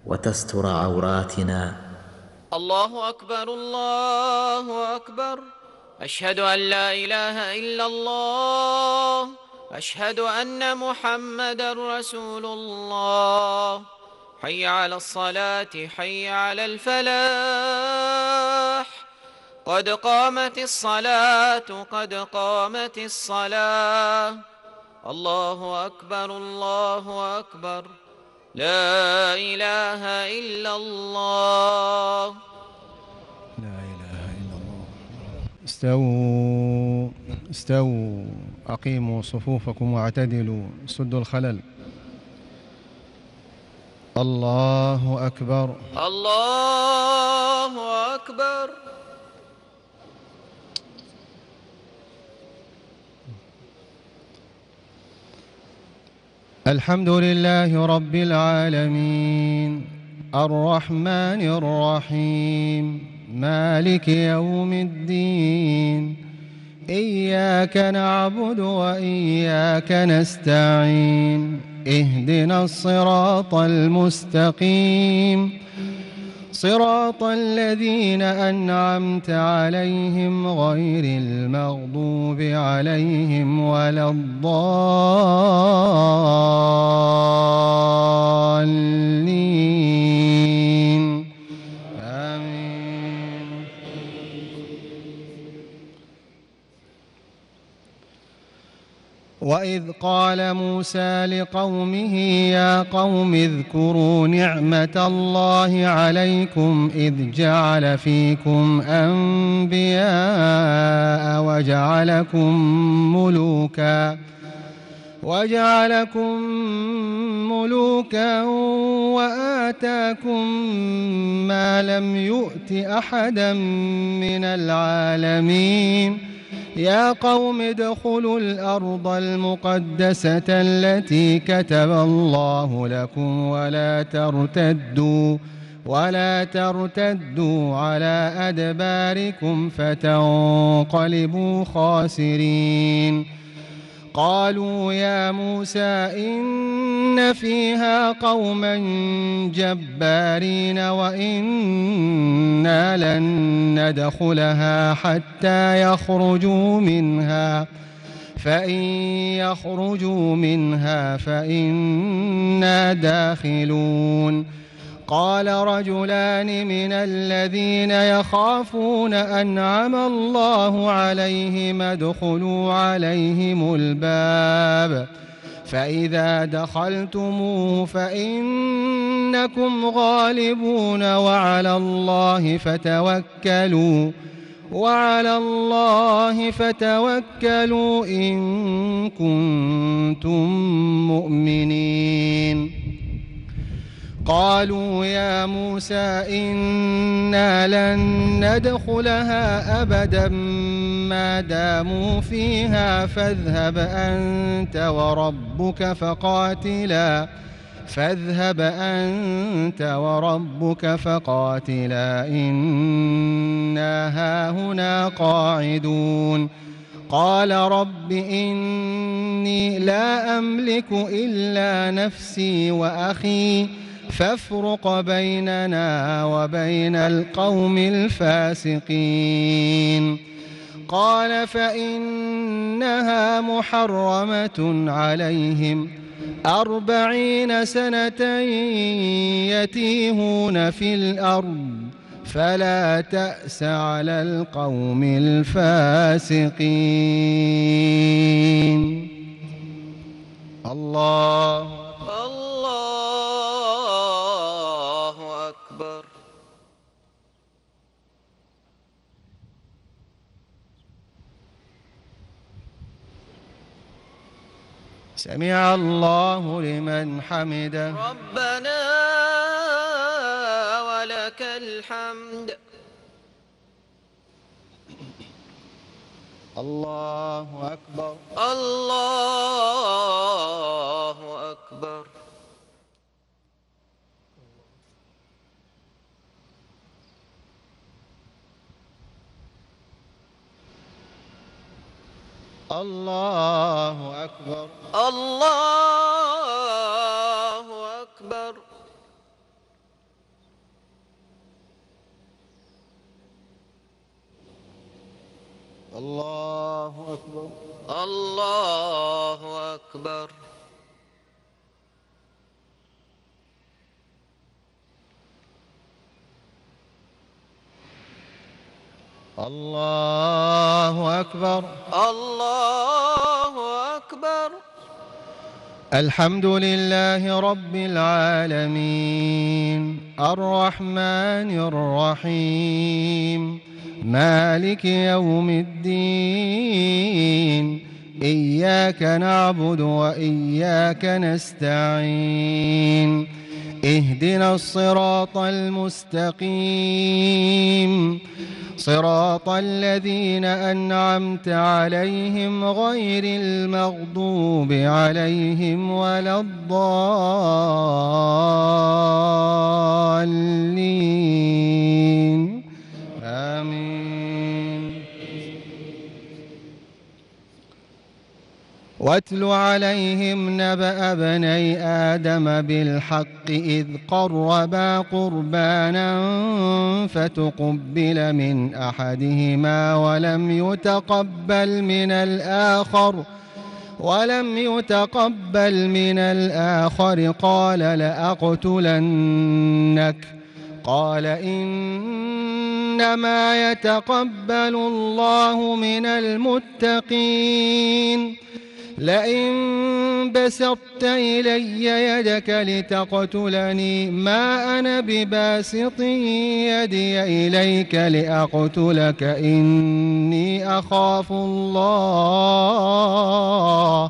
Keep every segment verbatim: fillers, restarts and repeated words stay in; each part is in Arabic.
وتستر عوراتنا. الله أكبر الله أكبر. أشهد أن لا إله إلا الله. أشهد أن محمدا رسول الله. حي على الصلاة حي على الفلاح. قد قامت الصلاة قد قامت الصلاة. الله أكبر الله أكبر. لا إله إلا الله. لا إله إلا الله. استووا استووا أقيموا صفوفكم واعتدلوا سدوا الخلل. الله أكبر الله أكبر. الحمد لله رب العالمين الرحمن الرحيم مالك يوم الدين. إياك نعبد وإياك نستعين. اهدنا الصراط المستقيم صراط الذين أنعمت عليهم غير المغضوب عليهم ولا الضالين. آمين. وإذ قال موسى لقومه يا قوم اذكروا نعمة الله عليكم إذ جعل فيكم أنبياء وجعلكم ملوكا وجعلكم ملوكا وآتاكم ما لم يؤت أحدا من العالمين. يا قوم ادخلوا الأرض المقدسة التي كتب الله لكم ولا ترتدوا ولا ترتدوا على أدباركم فتنقلبوا خاسرين. قالوا يا موسى إن فيها قوما جبارين وإنا لن ندخلها حتى يخرجوا منها فإن يخرجوا منها فإنا داخلون. قال رجلان من الذين يخافون أنعم الله عليهم ادخلوا عليهم الباب فإذا دخلتموه فإنكم غالبون وعلى الله فتوكلوا وعلى الله فتوكلوا إن كنتم مؤمنين. قالوا يا موسى إنا لن ندخلها أبدا ما داموا فيها فاذهب أنت وربك فقاتلا فاذهب أنت وربك فقاتلا إنا هاهنا قاعدون. قال رب إني لا أملك إلا نفسي وأخي فافرق بيننا وبين القوم الفاسقين. قال فإنها محرمة عليهم أربعين سنة يتيهون في الأرض فلا تأس على القوم الفاسقين. الله الله أكبر. سمع الله لمن حمده. ربنا ولك الحمد. الله أكبر. الله أكبر. الله أكبر. الله أكبر. الله أكبر. الله أكبر. الله أكبر. الله أكبر. الحمد لله رب العالمين الرحمن الرحيم مالك يوم الدين إياك نعبد وإياك نستعين اهدنا الصراط المستقيم صراط الذين أنعمت عليهم غير المغضوب عليهم ولا الضالين آمين. واتل عليهم نبأ بني آدم بالحق إذ قربا قربانا فتقبل من أحدهما ولم يتقبل من الآخر ولم يتقبل من الآخر قال لأقتلنك قال إنما يتقبل الله من المتقين لئن بسطت إلي يدك لتقتلني ما أنا بباسط يدي إليك لأقتلك إني أخاف الله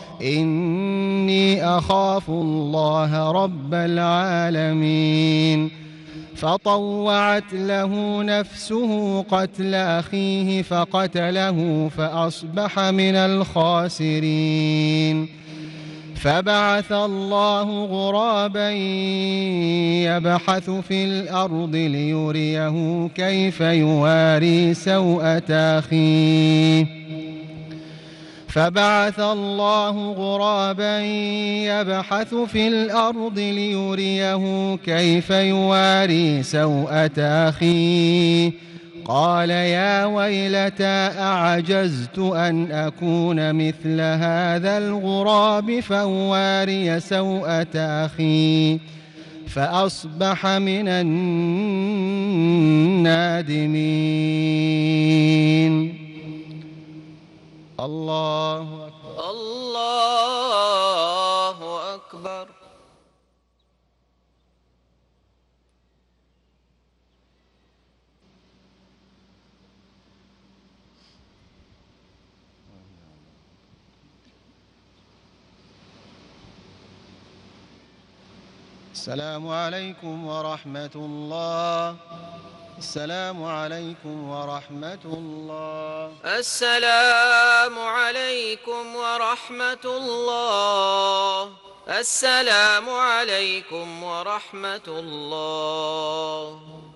إني أخاف الله رب العالمين. فطوعت له نفسه قتل أخيه فقتله فأصبح من الخاسرين. فبعث الله غرابا يبحث في الأرض ليريه كيف يواري سوءة أخيه فبعث الله غرابا يبحث في الأرض ليريه كيف يواري سوءة أخيه قال يا ويلتى أعجزت أن أكون مثل هذا الغراب فأواري سوءة أخي فأصبح من النادمين. الله أكبر. الله أكبر. السلام عليكم ورحمة الله. السلام عليكم ورحمة الله. السلام عليكم ورحمة الله. السلام عليكم ورحمة الله.